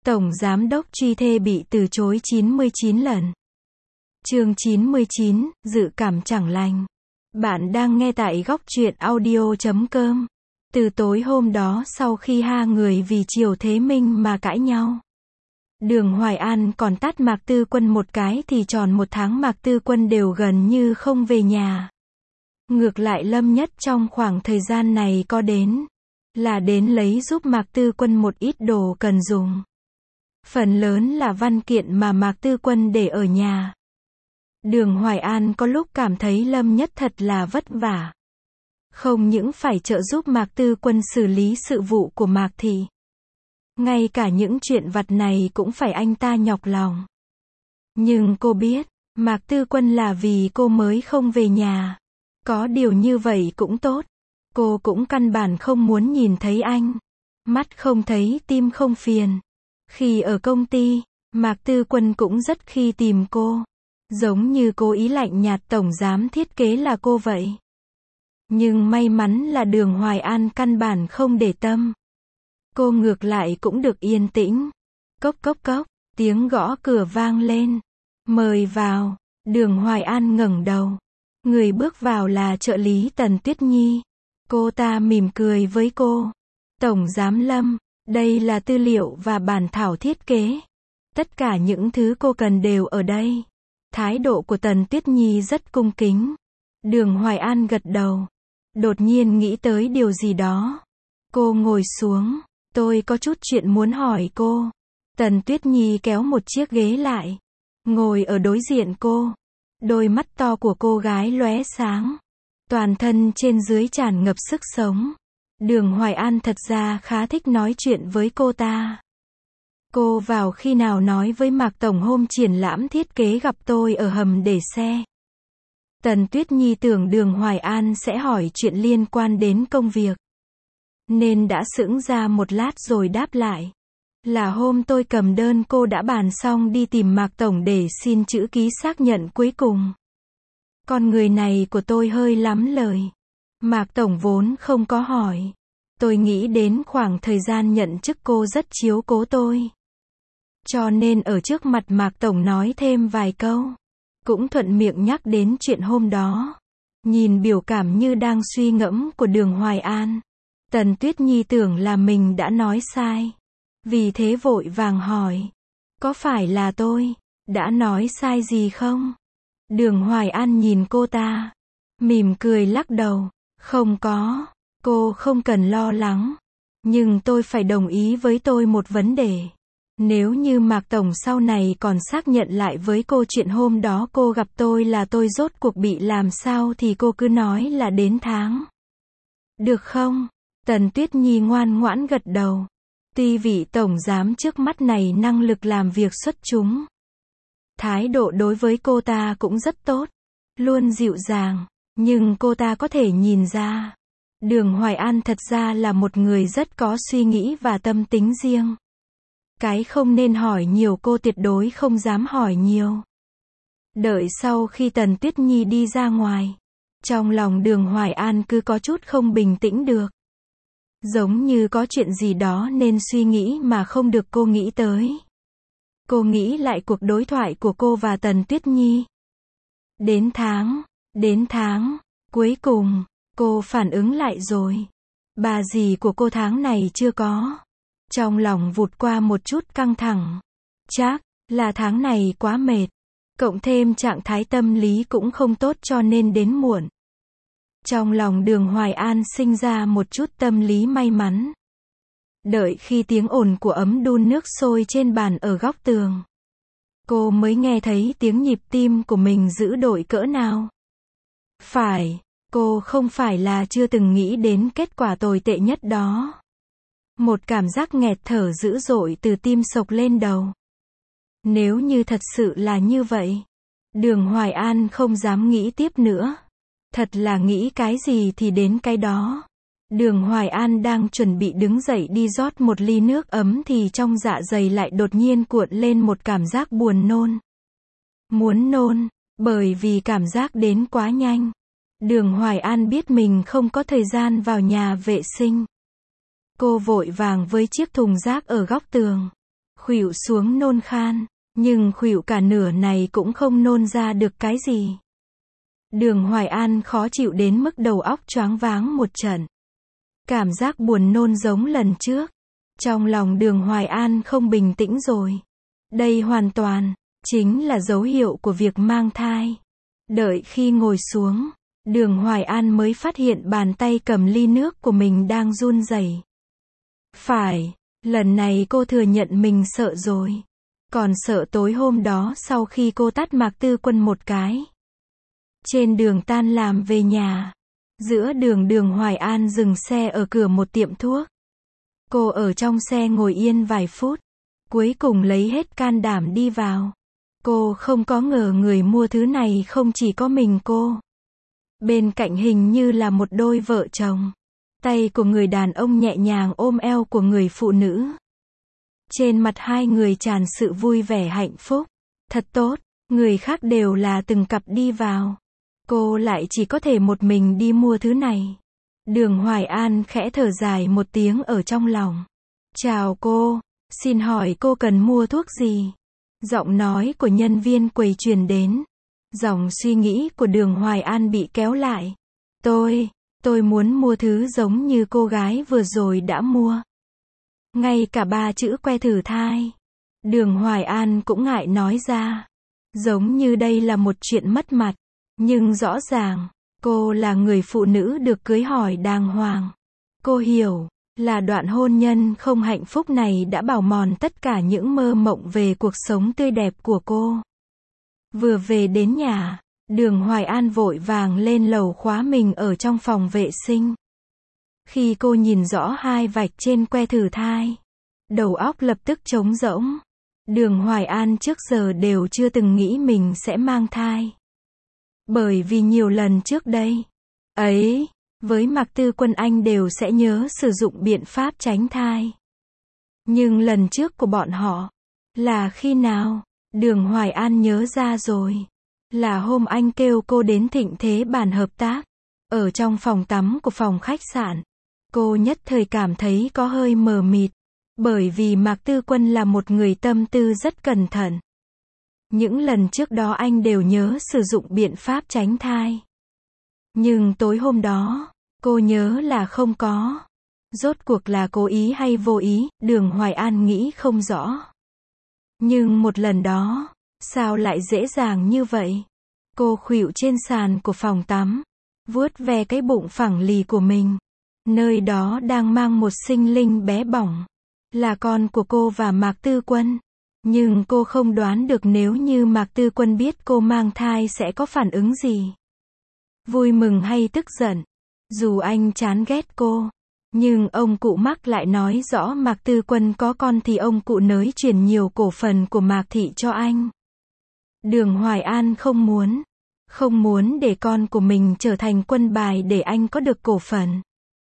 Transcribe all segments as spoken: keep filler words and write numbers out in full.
Tổng Giám đốc truy thê bị từ chối chín mươi chín lần. Chương chín mươi chín, dự cảm chẳng lành. Bạn đang nghe tại góc truyện audio chấm com. Từ tối hôm đó sau khi hai người vì Triều Thế Minh mà cãi nhau, Đường Hoài An còn tát Mạc Tư Quân một cái thì tròn một tháng Mạc Tư Quân đều gần như không về nhà. Ngược lại Lâm Nhất trong khoảng thời gian này có đến, là đến lấy giúp Mạc Tư Quân một ít đồ cần dùng. Phần lớn là văn kiện mà Mạc Tư Quân để ở nhà. Đường Hoài An có lúc cảm thấy Lâm Nhất thật là vất vả. Không những phải trợ giúp Mạc Tư Quân xử lý sự vụ của Mạc Thị, ngay cả những chuyện vặt này cũng phải anh ta nhọc lòng. Nhưng cô biết, Mạc Tư Quân là vì cô mới không về nhà. Có điều như vậy cũng tốt. Cô cũng căn bản không muốn nhìn thấy anh. Mắt không thấy tim không phiền. Khi ở công ty, Mạc Tư Quân cũng rất khi tìm cô. Giống như cố ý lạnh nhạt tổng giám thiết kế là cô vậy. Nhưng may mắn là Đường Hoài An căn bản không để tâm. Cô ngược lại cũng được yên tĩnh. Cốc cốc cốc, tiếng gõ cửa vang lên. Mời vào. Đường Hoài An ngẩng đầu. Người bước vào là trợ lý Tần Tuyết Nhi. Cô ta mỉm cười với cô. Tổng Giám Lâm, đây là tư liệu và bản thảo thiết kế. Tất cả những thứ cô cần đều ở đây. Thái độ của Tần Tuyết Nhi rất cung kính. Đường Hoài An gật đầu. Đột nhiên nghĩ tới điều gì đó. Cô ngồi xuống. Tôi có chút chuyện muốn hỏi cô. Tần Tuyết Nhi kéo một chiếc ghế lại. Ngồi ở đối diện cô. Đôi mắt to của cô gái lóe sáng. Toàn thân trên dưới tràn ngập sức sống. Đường Hoài An thật ra khá thích nói chuyện với cô ta. Cô vào khi nào nói với Mạc Tổng hôm triển lãm thiết kế gặp tôi ở hầm để xe. Tần Tuyết Nhi tưởng Đường Hoài An sẽ hỏi chuyện liên quan đến công việc, nên đã sững ra một lát rồi đáp lại. Là hôm tôi cầm đơn cô đã bàn xong đi tìm Mạc Tổng để xin chữ ký xác nhận cuối cùng. Con người này của tôi hơi lắm lời. Mạc Tổng vốn không có hỏi. Tôi nghĩ đến khoảng thời gian nhận chức cô rất chiếu cố tôi. Cho nên ở trước mặt Mạc Tổng nói thêm vài câu. Cũng thuận miệng nhắc đến chuyện hôm đó. Nhìn biểu cảm như đang suy ngẫm của Đường Hoài An, Tần Tuyết Nhi tưởng là mình đã nói sai. Vì thế vội vàng hỏi. Có phải là tôi đã nói sai gì không? Đường Hoài An nhìn cô ta. Mỉm cười lắc đầu. Không có. Cô không cần lo lắng. Nhưng tôi phải đồng ý với tôi một vấn đề. Nếu như Mạc Tổng sau này còn xác nhận lại với cô chuyện hôm đó cô gặp tôi là tôi rốt cuộc bị làm sao thì cô cứ nói là đến tháng. Được không? Tần Tuyết Nhi ngoan ngoãn gật đầu. Tuy vị tổng giám trước mắt này năng lực làm việc xuất chúng, thái độ đối với cô ta cũng rất tốt, luôn dịu dàng, nhưng cô ta có thể nhìn ra, Đường Hoài An thật ra là một người rất có suy nghĩ và tâm tính riêng. Cái không nên hỏi nhiều cô tuyệt đối không dám hỏi nhiều. Đợi sau khi Tần Tuyết Nhi đi ra ngoài, trong lòng Đường Hoài An cứ có chút không bình tĩnh được. Giống như có chuyện gì đó nên suy nghĩ mà không được cô nghĩ tới. Cô nghĩ lại cuộc đối thoại của cô và Tần Tuyết Nhi. Đến tháng, đến tháng, cuối cùng, cô phản ứng lại rồi. Bà dì của cô tháng này chưa có. Trong lòng vụt qua một chút căng thẳng. Chắc là tháng này quá mệt. Cộng thêm trạng thái tâm lý cũng không tốt cho nên đến muộn. Trong lòng Đường Hoài An sinh ra một chút tâm lý may mắn. Đợi khi tiếng ồn của ấm đun nước sôi trên bàn ở góc tường, cô mới nghe thấy tiếng nhịp tim của mình dữ dội cỡ nào. Phải, cô không phải là chưa từng nghĩ đến kết quả tồi tệ nhất đó. Một cảm giác nghẹt thở dữ dội từ tim sộc lên đầu. Nếu như thật sự là như vậy, Đường Hoài An không dám nghĩ tiếp nữa. Thật là nghĩ cái gì thì đến cái đó. Đường Hoài An đang chuẩn bị đứng dậy đi rót một ly nước ấm thì trong dạ dày lại đột nhiên cuộn lên một cảm giác buồn nôn. Muốn nôn, bởi vì cảm giác đến quá nhanh. Đường Hoài An biết mình không có thời gian vào nhà vệ sinh. Cô vội vàng với chiếc thùng rác ở góc tường. khuỵu xuống nôn khan, nhưng khuỵu cả nửa này cũng không nôn ra được cái gì. Đường Hoài An khó chịu đến mức đầu óc choáng váng một trận. Cảm giác buồn nôn giống lần trước. Trong lòng Đường Hoài An không bình tĩnh rồi. Đây hoàn toàn chính là dấu hiệu của việc mang thai. Đợi khi ngồi xuống, Đường Hoài An mới phát hiện bàn tay cầm ly nước của mình đang run rẩy. Phải, lần này cô thừa nhận mình sợ rồi. Còn sợ tối hôm đó sau khi cô tát Mạc Tư Quân một cái. Trên đường tan làm về nhà, giữa đường Đường Hoài An dừng xe ở cửa một tiệm thuốc. Cô ở trong xe ngồi yên vài phút, cuối cùng lấy hết can đảm đi vào. Cô không có ngờ người mua thứ này không chỉ có mình cô. Bên cạnh hình như là một đôi vợ chồng. Tay của người đàn ông nhẹ nhàng ôm eo của người phụ nữ. Trên mặt hai người tràn sự vui vẻ hạnh phúc. Thật tốt, người khác đều là từng cặp đi vào. Cô lại chỉ có thể một mình đi mua thứ này. Đường Hoài An khẽ thở dài một tiếng ở trong lòng. Chào cô, xin hỏi cô cần mua thuốc gì? Giọng nói của nhân viên quầy truyền đến. Dòng suy nghĩ của Đường Hoài An bị kéo lại. Tôi, tôi muốn mua thứ giống như cô gái vừa rồi đã mua. Ngay cả ba chữ que thử thai. Đường Hoài An cũng ngại nói ra. Giống như đây là một chuyện mất mặt. Nhưng rõ ràng, cô là người phụ nữ được cưới hỏi đàng hoàng. Cô hiểu, là đoạn hôn nhân không hạnh phúc này đã bào mòn tất cả những mơ mộng về cuộc sống tươi đẹp của cô. Vừa về đến nhà, Đường Hoài An vội vàng lên lầu khóa mình ở trong phòng vệ sinh. Khi cô nhìn rõ hai vạch trên que thử thai, đầu óc lập tức trống rỗng. Đường Hoài An trước giờ đều chưa từng nghĩ mình sẽ mang thai. Bởi vì nhiều lần trước đây, ấy, với Mạc Tư Quân anh đều sẽ nhớ sử dụng biện pháp tránh thai. Nhưng lần trước của bọn họ, là khi nào? Đường Hoài An nhớ ra rồi. Là hôm anh kêu cô đến Thịnh Thế bàn hợp tác. Ở trong phòng tắm của phòng khách sạn. Cô nhất thời cảm thấy có hơi mờ mịt. Bởi vì Mạc Tư Quân là một người tâm tư rất cẩn thận. Những lần trước đó anh đều nhớ sử dụng biện pháp tránh thai. Nhưng tối hôm đó, cô nhớ là không có. Rốt cuộc là cố ý hay vô ý, Đường Hoài An nghĩ không rõ. Nhưng một lần đó, sao lại dễ dàng như vậy? Cô khuỵu trên sàn của phòng tắm, vuốt ve cái bụng phẳng lì của mình. Nơi đó đang mang một sinh linh bé bỏng. Là con của cô và Mạc Tư Quân. Nhưng cô không đoán được nếu như Mạc Tư Quân biết cô mang thai sẽ có phản ứng gì. Vui mừng hay tức giận. Dù anh chán ghét cô, nhưng ông cụ Mạc lại nói rõ Mạc Tư Quân có con thì ông cụ nới chuyển nhiều cổ phần của Mạc Thị cho anh. Đường Hoài An không muốn. Không muốn để con của mình trở thành quân bài để anh có được cổ phần.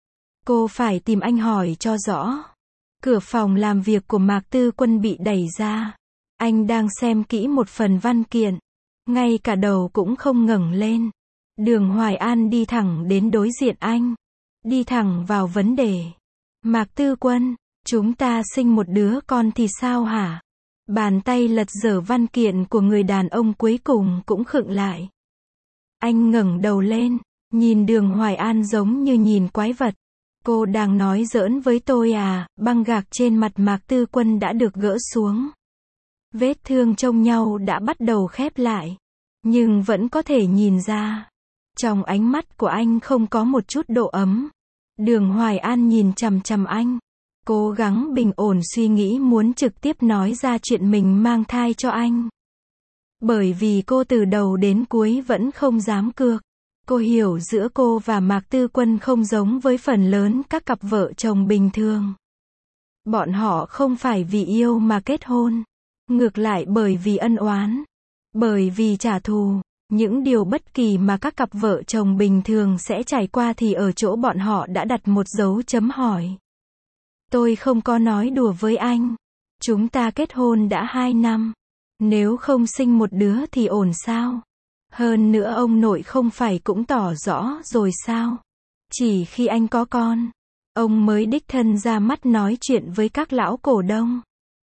Cô phải tìm anh hỏi cho rõ. Cửa phòng làm việc của Mạc Tư Quân bị đẩy ra. Anh đang xem kỹ một phần văn kiện. Ngay cả đầu cũng không ngẩng lên. Đường Hoài An đi thẳng đến đối diện anh. Đi thẳng vào vấn đề. Mạc Tư Quân, chúng ta sinh một đứa con thì sao hả? Bàn tay lật dở văn kiện của người đàn ông cuối cùng cũng khựng lại. Anh ngẩng đầu lên, nhìn Đường Hoài An giống như nhìn quái vật. Cô đang nói giỡn với tôi à? Băng gạc trên mặt Mạc Tư Quân đã được gỡ xuống. Vết thương trông nhau đã bắt đầu khép lại. Nhưng vẫn có thể nhìn ra. Trong ánh mắt của anh không có một chút độ ấm. Đường Hoài An nhìn chằm chằm anh. Cố gắng bình ổn suy nghĩ muốn trực tiếp nói ra chuyện mình mang thai cho anh. Bởi vì cô từ đầu đến cuối vẫn không dám cược. Cô hiểu giữa cô và Mạc Tư Quân không giống với phần lớn các cặp vợ chồng bình thường. Bọn họ không phải vì yêu mà kết hôn. Ngược lại bởi vì ân oán. Bởi vì trả thù. Những điều bất kỳ mà các cặp vợ chồng bình thường sẽ trải qua thì ở chỗ bọn họ đã đặt một dấu chấm hỏi. Tôi không có nói đùa với anh. Chúng ta kết hôn đã hai năm. Nếu không sinh một đứa thì ổn sao? Hơn nữa ông nội không phải cũng tỏ rõ rồi sao? Chỉ khi anh có con, ông mới đích thân ra mắt nói chuyện với các lão cổ đông.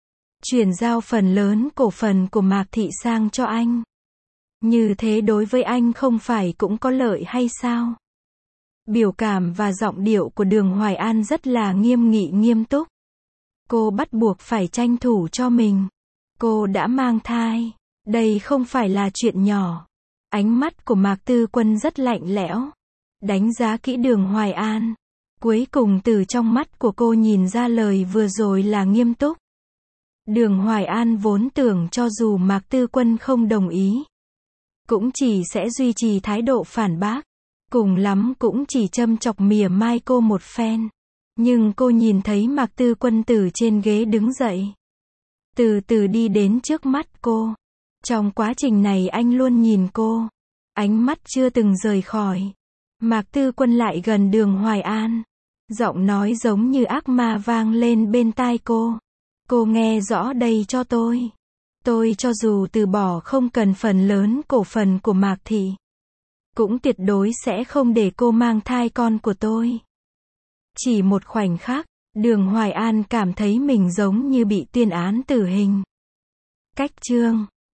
chuyển giao phần lớn cổ phần của Mạc Thị sang cho anh. Như thế đối với anh không phải cũng có lợi hay sao? Biểu cảm và giọng điệu của Đường Hoài An rất là nghiêm nghị nghiêm túc. Cô bắt buộc phải tranh thủ cho mình. Cô đã mang thai. Đây không phải là chuyện nhỏ. Ánh mắt của Mạc Tư Quân rất lạnh lẽo. Đánh giá kỹ Đường Hoài An. Cuối cùng từ trong mắt của cô nhìn ra lời vừa rồi là nghiêm túc. Đường Hoài An vốn tưởng cho dù Mạc Tư Quân không đồng ý, cũng chỉ sẽ duy trì thái độ phản bác. Cùng lắm cũng chỉ châm chọc mỉa mai cô một phen. Nhưng cô nhìn thấy Mạc Tư Quân từ trên ghế đứng dậy. Từ từ đi đến trước mắt cô. Trong quá trình này anh luôn nhìn cô. Ánh mắt chưa từng rời khỏi. Mạc Tư Quân lại gần Đường Hoài An. Giọng nói giống như ác ma vang lên bên tai cô. Cô nghe rõ đây cho tôi. Tôi cho dù từ bỏ không cần phần lớn cổ phần của Mạc Thị, cũng tuyệt đối sẽ không để cô mang thai con của tôi. Chỉ một khoảnh khắc, Đường Hoài An cảm thấy mình giống như bị tuyên án tử hình. Cách chương